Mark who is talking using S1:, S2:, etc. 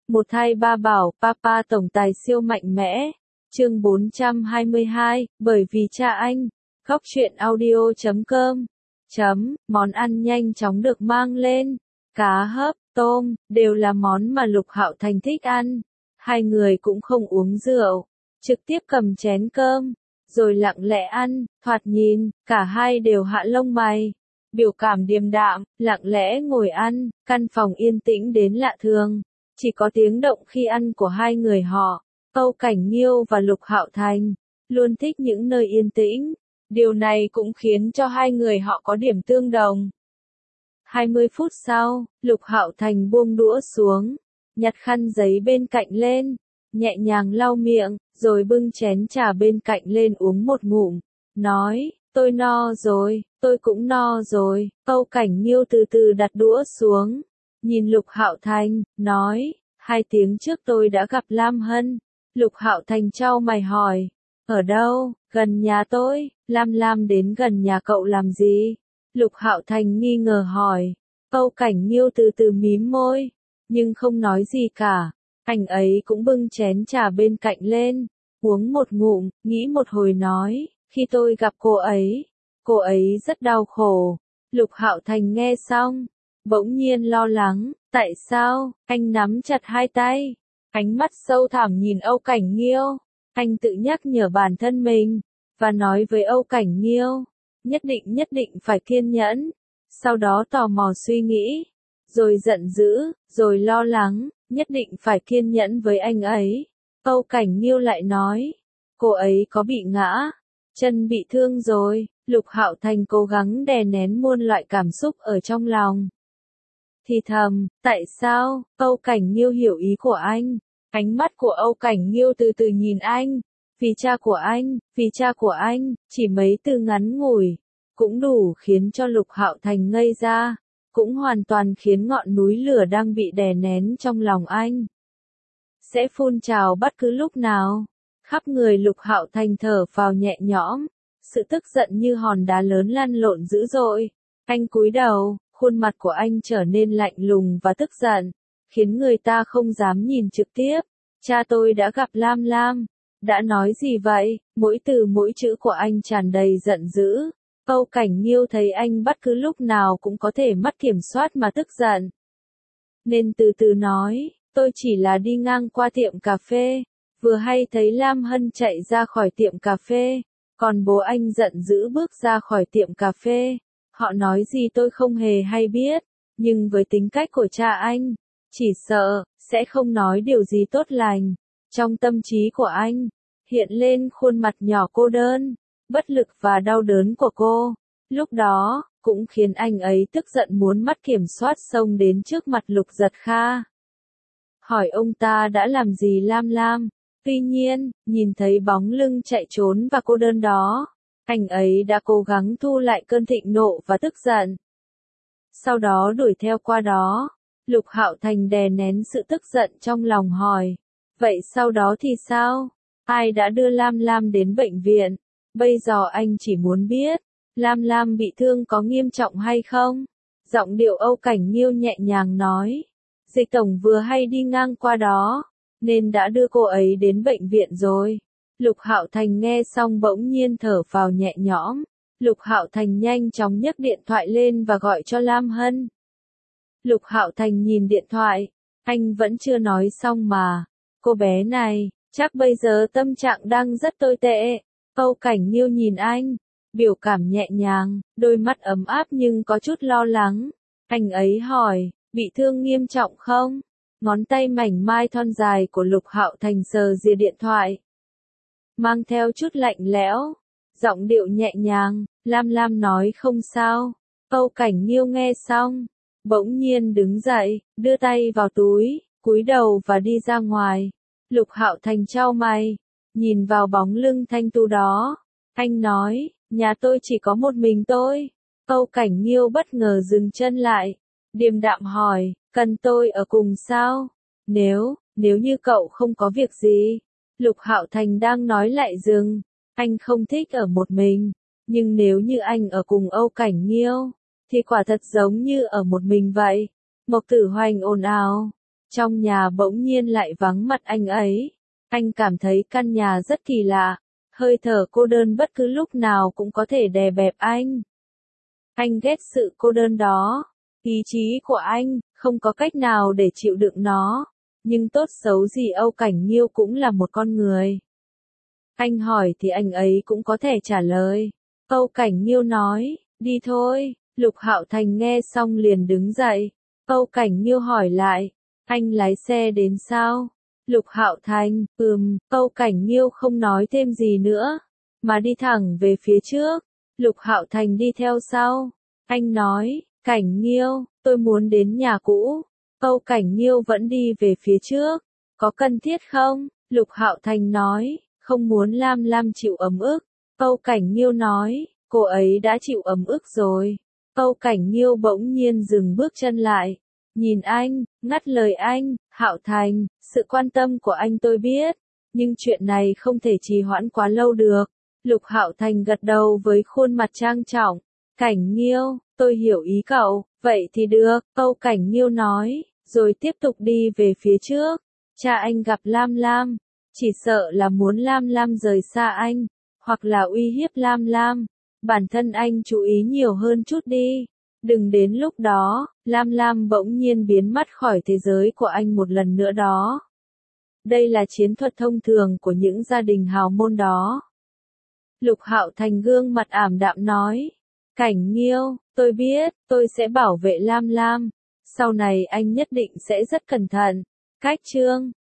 S1: Một hai ba bảo, Papa tổng tài siêu mạnh mẽ. Chương 422, bởi vì cha anh. Góc truyện audio.com. Món ăn nhanh chóng được mang lên. Cá hấp, tôm, đều là món mà Lục Hạo Thành thích ăn. Hai người cũng không uống rượu, trực tiếp cầm chén cơm, rồi lặng lẽ ăn, thoạt nhìn, cả hai đều hạ lông mày. Biểu cảm điềm đạm, lặng lẽ ngồi ăn, căn phòng yên tĩnh đến lạ thường. Chỉ có tiếng động khi ăn của hai người họ. Âu Cảnh Nghiêu và Lục Hạo Thành luôn thích những nơi yên tĩnh. Điều này cũng khiến cho hai người họ có điểm tương đồng. 20 phút sau, Lục Hạo Thành buông đũa xuống, nhặt khăn giấy bên cạnh lên, nhẹ nhàng lau miệng, rồi bưng chén trà bên cạnh lên uống một ngụm, nói, tôi no rồi, tôi cũng no rồi. Âu Cảnh Nghiêu từ từ đặt đũa xuống, nhìn Lục Hạo Thành, nói, 2 tiếng trước tôi đã gặp Lam Hân. Lục Hạo Thành chau mày hỏi, ở đâu? Gần nhà tôi. Lam đến gần nhà cậu làm gì? Lục Hạo Thành nghi ngờ hỏi. Âu Cảnh Nghiêu từ từ mím môi, nhưng không nói gì cả. Anh ấy cũng bưng chén trà bên cạnh lên, uống một ngụm, nghĩ một hồi nói, khi tôi gặp cô ấy rất đau khổ. Lục Hạo Thành nghe xong, bỗng nhiên lo lắng, tại sao? Anh nắm chặt hai tay, ánh mắt sâu thẳm nhìn Âu Cảnh Nghiêu. Anh tự nhắc nhở bản thân mình, và nói với Âu Cảnh Nghiêu, nhất định phải kiên nhẫn. Sau đó tò mò suy nghĩ, rồi giận dữ, rồi lo lắng, nhất định phải kiên nhẫn với anh ấy. Âu Cảnh Nghiêu lại nói, cô ấy có bị ngã, chân bị thương rồi. Lục Hạo Thành cố gắng đè nén muôn loại cảm xúc ở trong lòng. Thì thầm, tại sao? Âu Cảnh Nghiêu hiểu ý của anh. Ánh mắt của Âu Cảnh Nghiêu từ từ nhìn anh. Vì cha của anh, chỉ mấy từ ngắn ngủi, cũng đủ khiến cho Lục Hạo Thành ngây ra, cũng hoàn toàn khiến ngọn núi lửa đang bị đè nén trong lòng anh sẽ phun trào bất cứ lúc nào. Khắp người Lục Hạo Thành thở phào nhẹ nhõm, sự tức giận như hòn đá lớn lăn lộn dữ dội. Anh cúi đầu, khuôn mặt của anh trở nên lạnh lùng và tức giận, khiến người ta không dám nhìn trực tiếp. Cha tôi đã gặp Lam. Đã nói gì vậy? Mỗi từ mỗi chữ của anh tràn đầy giận dữ. Âu Cảnh Nghiêu thấy anh bất cứ lúc nào cũng có thể mất kiểm soát mà tức giận, nên từ từ nói, tôi chỉ là đi ngang qua tiệm cà phê, vừa hay thấy Lam Hân chạy ra khỏi tiệm cà phê, còn bố anh giận dữ bước ra khỏi tiệm cà phê. Họ nói gì tôi không hề hay biết, nhưng với tính cách của cha anh, chỉ sợ sẽ không nói điều gì tốt lành. Trong tâm trí của anh hiện lên khuôn mặt nhỏ cô đơn, bất lực và đau đớn của cô. Lúc đó, cũng khiến anh ấy tức giận muốn mất kiểm soát xông đến trước mặt Lục Giật Kha. Hỏi ông ta đã làm gì Lam. Tuy nhiên, nhìn thấy bóng lưng chạy trốn và cô đơn đó, anh ấy đã cố gắng thu lại cơn thịnh nộ và tức giận. Sau đó đuổi theo qua đó. Lục Hạo Thành đè nén sự tức giận trong lòng hỏi, vậy sau đó thì sao? Ai đã đưa Lam đến bệnh viện? Bây giờ anh chỉ muốn biết, Lam bị thương có nghiêm trọng hay không? Giọng điệu Âu Cảnh Nghiêu nhẹ nhàng nói, Dịch tổng vừa hay đi ngang qua đó, nên đã đưa cô ấy đến bệnh viện rồi. Lục Hạo Thành nghe xong bỗng nhiên thở phào nhẹ nhõm. Lục Hạo Thành nhanh chóng nhấc điện thoại lên và gọi cho Lam Hân. Lục Hạo Thành nhìn điện thoại, anh vẫn chưa nói xong mà. Cô bé này, chắc bây giờ tâm trạng đang rất tồi tệ. Âu Cảnh Nghiêu nhìn anh, biểu cảm nhẹ nhàng, đôi mắt ấm áp nhưng có chút lo lắng. Anh ấy hỏi, bị thương nghiêm trọng không? Ngón tay mảnh mai thon dài của Lục Hạo Thành sờ rìa điện thoại, mang theo chút lạnh lẽo, giọng điệu nhẹ nhàng. Lam nói không sao. Âu Cảnh Nghiêu nghe xong, bỗng nhiên đứng dậy, đưa tay vào túi, cúi đầu và đi ra ngoài. Lục Hạo Thành chau mày, nhìn vào bóng lưng thanh tú đó. Anh nói, nhà tôi chỉ có một mình tôi. Âu Cảnh Nghiêu bất ngờ dừng chân lại, điềm đạm hỏi, cần tôi ở cùng sao? Nếu như cậu không có việc gì. Lục Hạo Thành đang nói lại dừng. Anh không thích ở một mình, nhưng nếu như anh ở cùng Âu Cảnh Nghiêu, thì quả thật giống như ở một mình vậy. Mộc Tử Hoành ồn ào, Trong nhà bỗng nhiên lại vắng mặt anh ấy. Anh cảm thấy căn nhà rất kỳ lạ, hơi thở cô đơn bất cứ lúc nào cũng có thể đè bẹp anh. Anh ghét sự cô đơn đó. Ý chí của anh không có cách nào để chịu đựng nó. Nhưng tốt xấu gì Âu Cảnh Nghiêu cũng là một con người. Anh hỏi thì anh ấy cũng có thể trả lời. Âu Cảnh Nghiêu nói, đi thôi. Lục Hạo Thành nghe xong liền đứng dậy. Âu Cảnh Nghiêu hỏi lại, anh lái xe đến sao? Lục Hạo Thành, Âu Cảnh Nghiêu không nói thêm gì nữa, mà đi thẳng về phía trước. Lục Hạo Thành đi theo sau. Anh nói, Cảnh Nghiêu, tôi muốn đến nhà cũ. Âu Cảnh Nghiêu vẫn đi về phía trước. Có cần thiết không? Lục Hạo Thành nói, không muốn Lam Lam chịu ấm ức. Âu Cảnh Nghiêu nói, cô ấy đã chịu ấm ức rồi. Âu Cảnh Nghiêu bỗng nhiên dừng bước chân lại. Nhìn anh, ngắt lời anh, Hạo Thành, sự quan tâm của anh tôi biết, nhưng chuyện này không thể trì hoãn quá lâu được. Lục Hạo Thành gật đầu với khuôn mặt trang trọng. Cảnh Nghiêu, tôi hiểu ý cậu, vậy thì được, Âu Cảnh Nghiêu nói, rồi tiếp tục đi về phía trước. Cha anh gặp Lam Lam, chỉ sợ là muốn Lam Lam rời xa anh, hoặc là uy hiếp Lam Lam. Bản thân anh chú ý nhiều hơn chút đi. Đừng đến lúc đó, Lam Lam bỗng nhiên biến mất khỏi thế giới của anh một lần nữa đó. Đây là chiến thuật thông thường của những gia đình hào môn đó. Lục Hạo Thành gương mặt ảm đạm nói. Cảnh Nghiêu, tôi biết, tôi sẽ bảo vệ Lam Lam. Sau này anh nhất định sẽ rất cẩn thận. Cách chương